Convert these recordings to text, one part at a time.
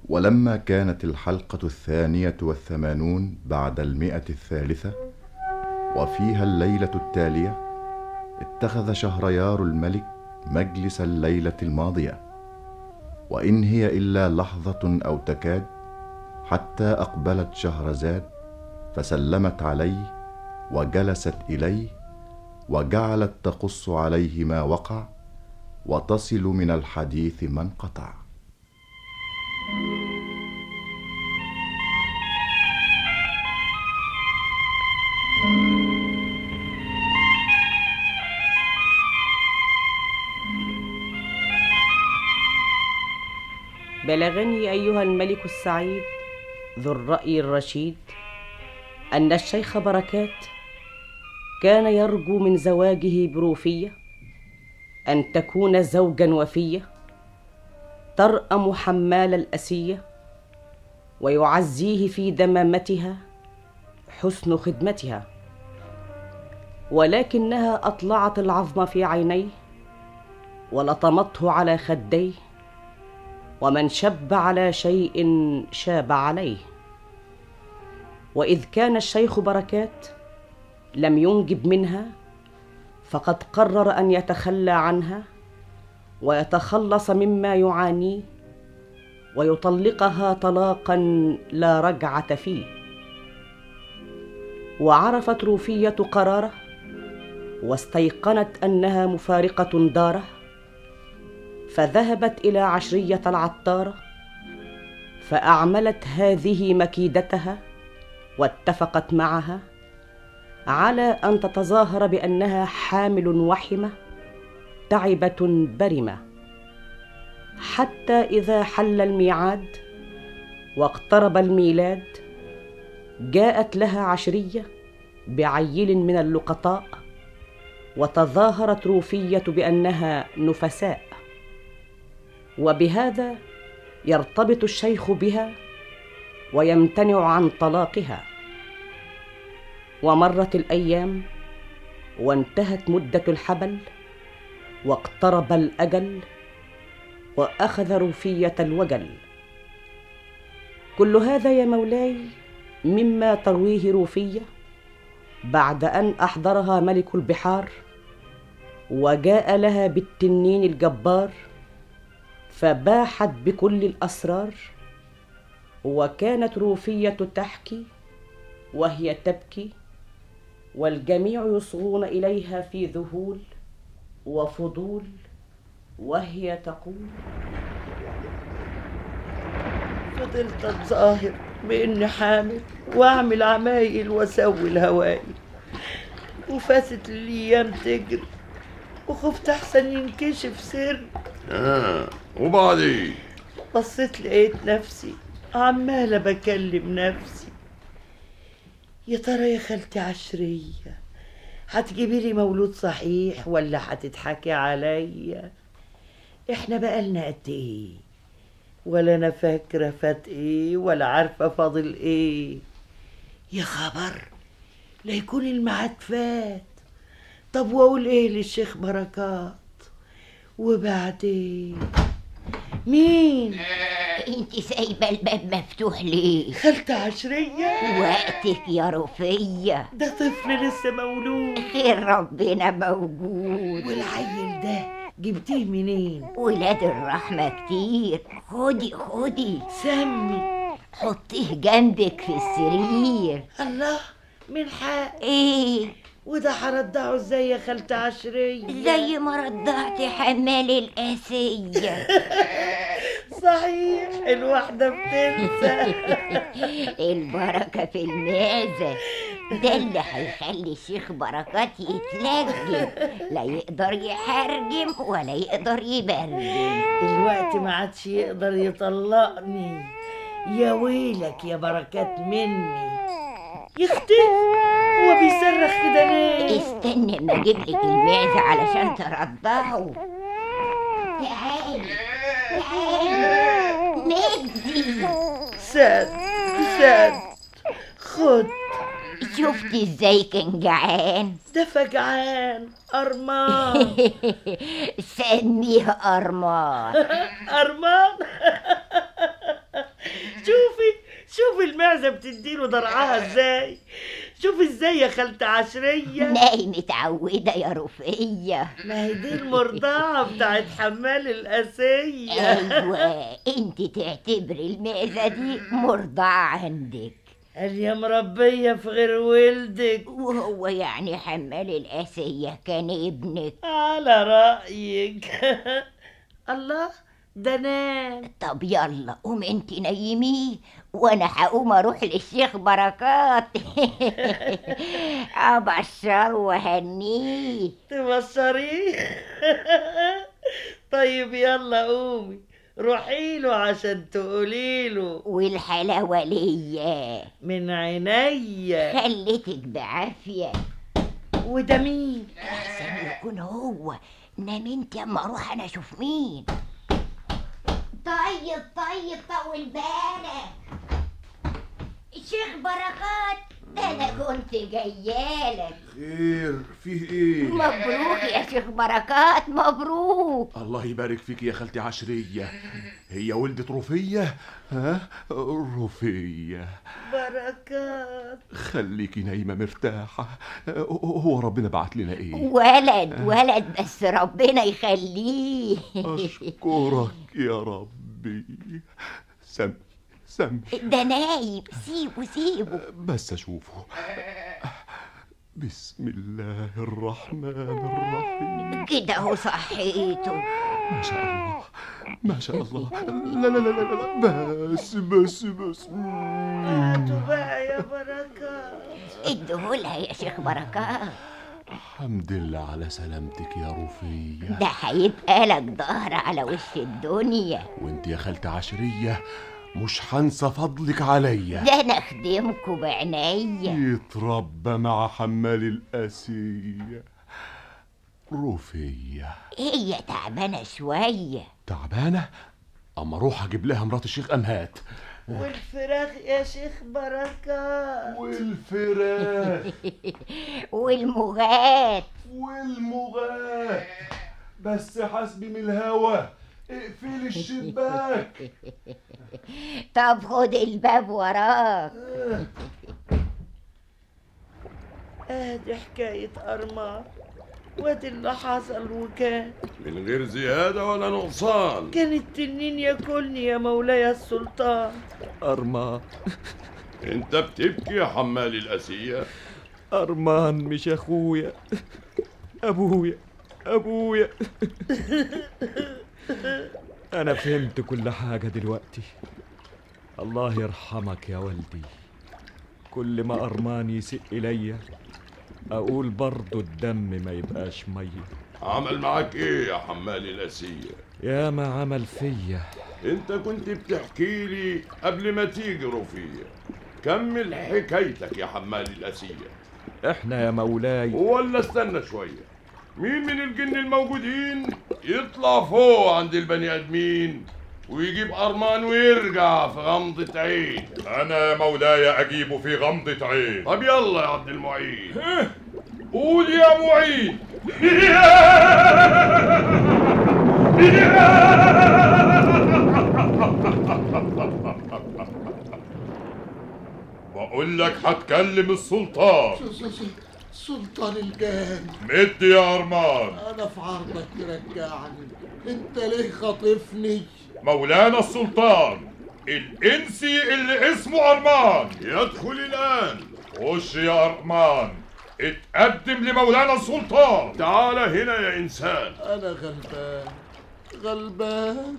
ولما كانت الحلقة 82 بعد 100 وفيها الليلة التالية، اتخذ شهريار الملك مجلس الليلة الماضية، وإن هي إلا لحظة أو تكاد، حتى أقبلت شهرزاد فسلمت عليه وجلست إليه، وجعلت تقص عليه ما وقع وتصل من الحديث ما انقطع. بلغني أيها الملك السعيد ذو الرأي الرشيد أن الشيخ بركات كان يرجو من زواجه بروفية أن تكون زوجا وفية ترأم حمال الأسية، ويعزيه في دمامتها حسن خدمتها، ولكنها أطلعت العظم في عينيه ولطمته على خديه، ومن شب على شيء شاب عليه. وإذ كان الشيخ بركات لم ينجب منها، فقد قرر أن يتخلى عنها ويتخلص مما يعانيه، ويطلقها طلاقا لا رجعة فيه. وعرفت روفية قراره، واستيقنت أنها مفارقة داره، فذهبت إلى عشرية العطارة فأعملت هذه مكيدتها، واتفقت معها على أن تتظاهر بأنها حامل وحمة تعبة برمة، حتى إذا حل الميعاد واقترب الميلاد جاءت لها عشرية بعيل من اللقطاء، وتظاهرت روفية بأنها نفساء، وبهذا يرتبط الشيخ بها ويمتنع عن طلاقها. ومرت الأيام وانتهت مدة الحبل، واقترب الأجل، وأخذ روفية الوجل. كل هذا يا مولاي مما ترويه روفية بعد أن أحضرها ملك البحار، وجاء لها بالتنين الجبار، فباحت بكل الأسرار. وكانت روفية تحكي وهي تبكي، والجميع يصغون إليها في ذهول وفضول، وهي تقول: فضلت أتظاهر بإني حامل وأعمل عمايل وأسوي الهوايل، وفاتت الأيام تجري، وخفت أحسن ينكشف سر. وبعدين بصيت لقيت نفسي عمالة بكلم نفسي: يا ترى يا خالتي عشرية هتجيبي لي مولود صحيح ولا هتضحكي عليا؟ احنا بقالنا قد ايه ولا انا فاكره فات ايه ولا عارفه فاضل ايه. يا خبر، لا يكون الميعاد فات. طب واقول ايه للشيخ بركات؟ وبعدين مين؟ انت سايبه الباب مفتوح ليه؟ خالتي عشرية. وقتك يا رفية، ده طفل لسه مولود. خير ربنا موجود. والعيل ده جبتيه منين؟ ولاد الرحمة كتير. خدي سمي. حطيه جنبك في السرير. الله، من حق. ايه وده هرضعه ازاي يا خالتي عشرية؟ زي ما رضعت حمال القاسية. صحيح، الواحدة بتنسى. البركة في المعزة، ده اللي هيخلي الشيخ بركات يتلجم، لا يقدر يحرجم ولا يقدر يبرجم. دلوقتي ما عادش يقدر يطلقني. يا ويلك يا بركات مني. يختفي، هو بيصرخ كده ليه؟ استنى ما اجيب لك المعزة علشان ترضعه. تعالي مجدي. ساد خد. شفتي ازاي كان جعان؟ ده فجعان أرمان. سميه أرمان. أرمان. المعزة بتديله ضرعها ازاي. شوف ازاي يا خالتة عشرية. ناي متعودة يا رفية. ما هي دي المرضعة بتاعت حمال القاسية. ايوه انت تعتبري المعزة دي مرضعة عندك. قال يا مربية في غير ولدك. وهو يعني حمال القاسية كان ابنك؟ على رأيك. الله، ده نام. طب يلا قوم انت نيميه وانا هقوم اروح للشيخ بركات. ابشره وهنيه. تبصريه. طيب يلا قومي روحي له عشان تقولي له. والحلاوة ليا من عينيا. خليتك بعافية. وده مين؟ احسن يكون هو. نام انت اما اروح انا اشوف مين. طيب طول بالك. الشيخ بركات، ده انا كنت جايالك. خير، فيه ايه؟ مبروك يا شيخ بركات، مبروك. الله يبارك فيك يا خالتي عشرية. هي ولدة رفية؟ ها؟ رفية بركات. خليكي نايمة مرتاحة. هو ربنا بعت لنا ايه؟ ولد بس ربنا يخليه. أشكرك يا ربي. سم ده نايم، سيبه. بس أشوفه. بسم الله الرحمن الرحيم. كده هو صحيته. ما شاء الله ما شاء الله. لا بس هاتوا بقى يا بركات. ادهولها يا شيخ بركات. الحمد لله على سلامتك يا رفية. ده هيبقى لك ظهر على وش الدنيا. وانت يا خالتة عشرية مش هنسى فضلك عليا. ده انا اخدمكوا بعناية. يتربى مع حمال القاسية. رفية هي تعبانة شوية. تعبانة؟ اما اروح اجيب لها مرات الشيخ امهات. والفراخ يا شيخ بركات. والفراخ والمغات. بس حسبي من الهوا، اقفل الشباك. طب خد الباب وراك. ادي حكاية أرمار، وادي اللي حصل وكان من غير زيادة ولا نقصان. كان التنين ياكلني يا مولاي السلطان. أرمان. انت بتبكي يا حمال القاسية؟ أرمان مش أخويا، أبويا. أنا فهمت كل حاجة دلوقتي. الله يرحمك يا والدي. كل ما أرمان يسق إليا أقول برضو الدم ما يبقاش مية. عمل معاك ايه يا حمال القاسية؟ يا ما عمل فيا. انت كنت بتحكي لي قبل ما تيجي رفية. كمل حكايتك يا حمال القاسية. احنا يا مولاي. ولا استنى شوية، مين من الجن الموجودين يطلع فوق عند البني ادمين ويجيب أرمان ويرجع في غمضة عين؟ أنا يا مولاي أجيبه في غمضة عين. طب يلا يا عبد المعين. قول يا معين. بقول لك هتكلم السلطان. سلطان الجان. مد يا أرمان. أنا في عرضك ترجعني، أنت ليه خاطفني؟ مولانا السلطان، الإنسي اللي اسمه أرمان يدخل الآن. خش يا أرمان، اتقدم لمولانا السلطان. تعال هنا يا إنسان. أنا غلبان.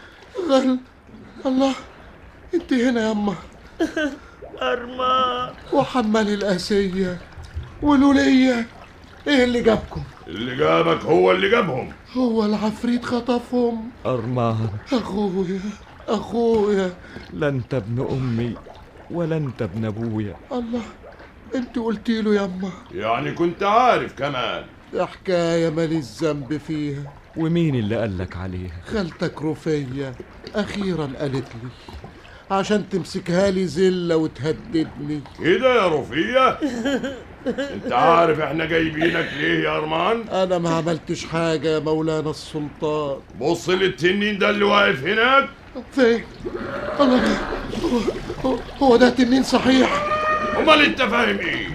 الله، أنت هنا يما. أرمان وحمال القاسية والولية، إيه اللي جابكم؟ اللي جابك هو اللي جابهم. هو العفريت خطفهم؟ أرمان أخويا. لا أنت ابن أمي ولا أنت ابن أبويا. الله، أنت قلتي له يما. يعني كنت عارف كمان؟ ده حكاية مالي الذنب فيها. ومين اللي قالك عليها؟ خالتك رفية أخيرا قالت لي عشان تمسكها لي زلة وتهددني. كده يا رفية؟ انت عارف احنا جايبينك ليه يا أرمان؟ أنا ما عملتش حاجة يا مولانا السلطان. بص للتنين ده اللي واقف هناك. فين؟ الله، هو ده تنين صحيح؟ امال انت فاهم ايه؟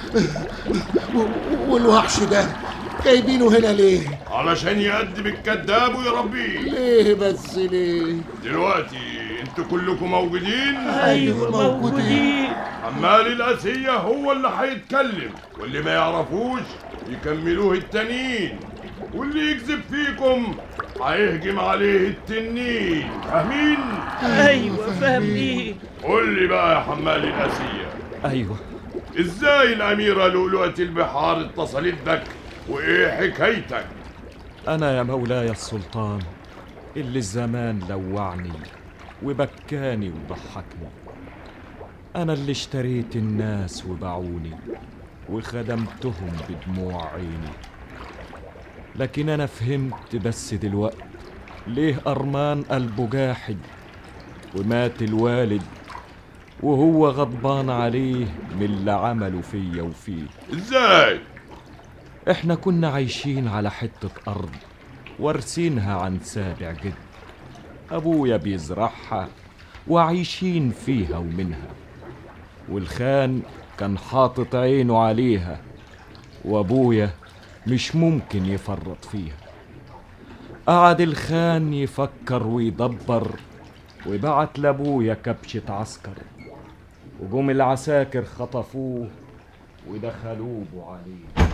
والوحش ده جايبينه هنا ليه؟ علشان يأدب الكذاب ويربيه. ليه بس ليه؟ دلوقتي انتوا كلكم موجودين؟ ايوه موجودين. حمال الاسية هو اللي هيتكلم، واللي ما يعرفوش يكملوه التانيين، واللي يكذب فيكم هيهجم عليه التنين. فاهمين؟ ايوه فاهمين. قول لي بقى يا حمال الاسية، أيوة. ازاي الاميرة لؤلؤة البحار اتصلت بك؟ وايه حكايتك؟ أنا يا مولاي السلطان اللي الزمان لوعني وبكاني وضحكني، أنا اللي اشتريت الناس وباعوني وخدمتهم بدموع عيني. لكن أنا فهمت بس دلوقت ليه أرمان قلبه جاحد ومات الوالد وهو غضبان عليه من اللي عمله فيا وفيه. ازاي؟ احنا كنا عايشين على حتة أرض وارثينها عن سابع جد، أبويا بيزرعها وعايشين فيها ومنها، والخان كان حاطط عينه عليها وأبويا مش ممكن يفرط فيها. قعد الخان يفكر ويدبر وبعت لأبويا كبشة عسكر، وجم العساكر خطفوه ودخلوه عليه.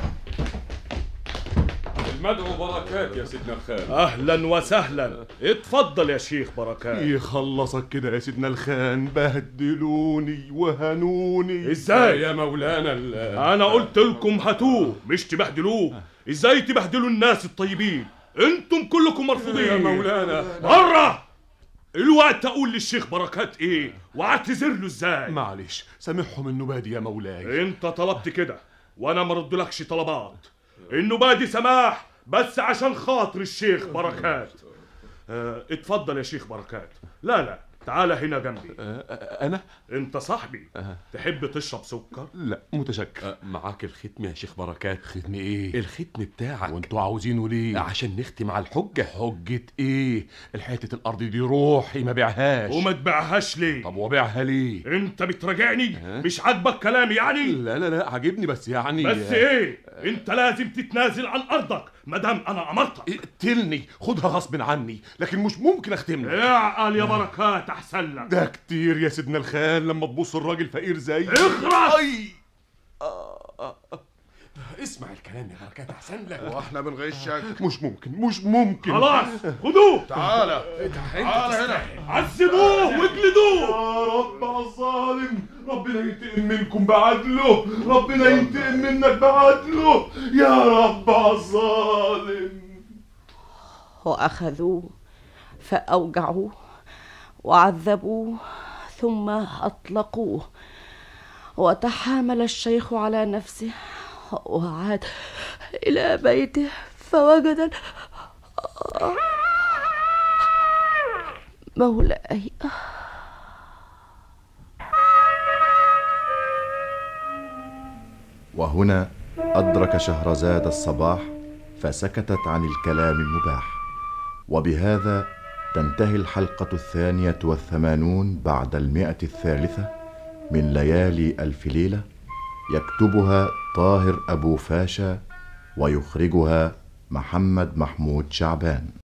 المدعو بركات يا سيدنا الخان. اهلا وسهلا، اتفضل يا شيخ بركات. يخلصك كده يا سيدنا الخان، بهدلوني وهنوني. ازاي يا مولانا انا قلت لكم هاتوه مش تبهدلوه. ازاي تبهدلوا الناس الطيبين؟ انتم كلكم مرفوضين يا مولانا. بره. الوقت اقول للشيخ بركات ايه واعتذر له ازاي؟ معلش سامحهم النبادي يا مولاي. انت طلبت كده وانا ما ردلكش طلبات. النبادي سماح بس عشان خاطر الشيخ بركات. اتفضل يا شيخ بركات. لا تعال هنا جنبي. انا؟ انت صاحبي. تحب تشرب سكر؟ لا متشكر. معاك الختم يا شيخ بركات. ختم ايه؟ الختم بتاعك. وانتوا عاوزينه ليه؟ عشان نختم على الحجة. حجة ايه؟ الحتة الارض دي روحي ما بيعهاش. وما تبيعهاش ليه؟ طب وبيعها ليه؟ انت بتراجعني؟ مش عاجبك كلامي يعني؟ لا عاجبني بس يعني. بس ايه؟ انت لازم تتنازل عن ارضك مادام انا امرتك. اقتلني، خدها غصب عني، لكن مش ممكن اختم لك. اعقل يا بركات احسن لك. ده كتير يا سيدنا الخال لما تبص الراجل فقير زي اخرس. اسمع الكلام يا بركات احسن لك. واحنا بنغشك؟ مش ممكن. خلاص خدوه. تعالى هنا. عذبوه واجلدوه. يا رب على الظالم، ربنا ينتقم منكم بعدله، ربنا ينتقم منك بعدله يا رب على الظالم. وأخذوه فأوجعوه وعذبوه ثم أطلقوه، وتحامل الشيخ على نفسه وعاد إلى بيته فوجد مولاي. وهنا أدرك شهرزاد الصباح فسكتت عن الكلام المباح. وبهذا تنتهي الحلقة 82 بعد 103 من ليالي ألف ليلة، يكتبها طاهر أبو فاشا ويخرجها محمد محمود شعبان.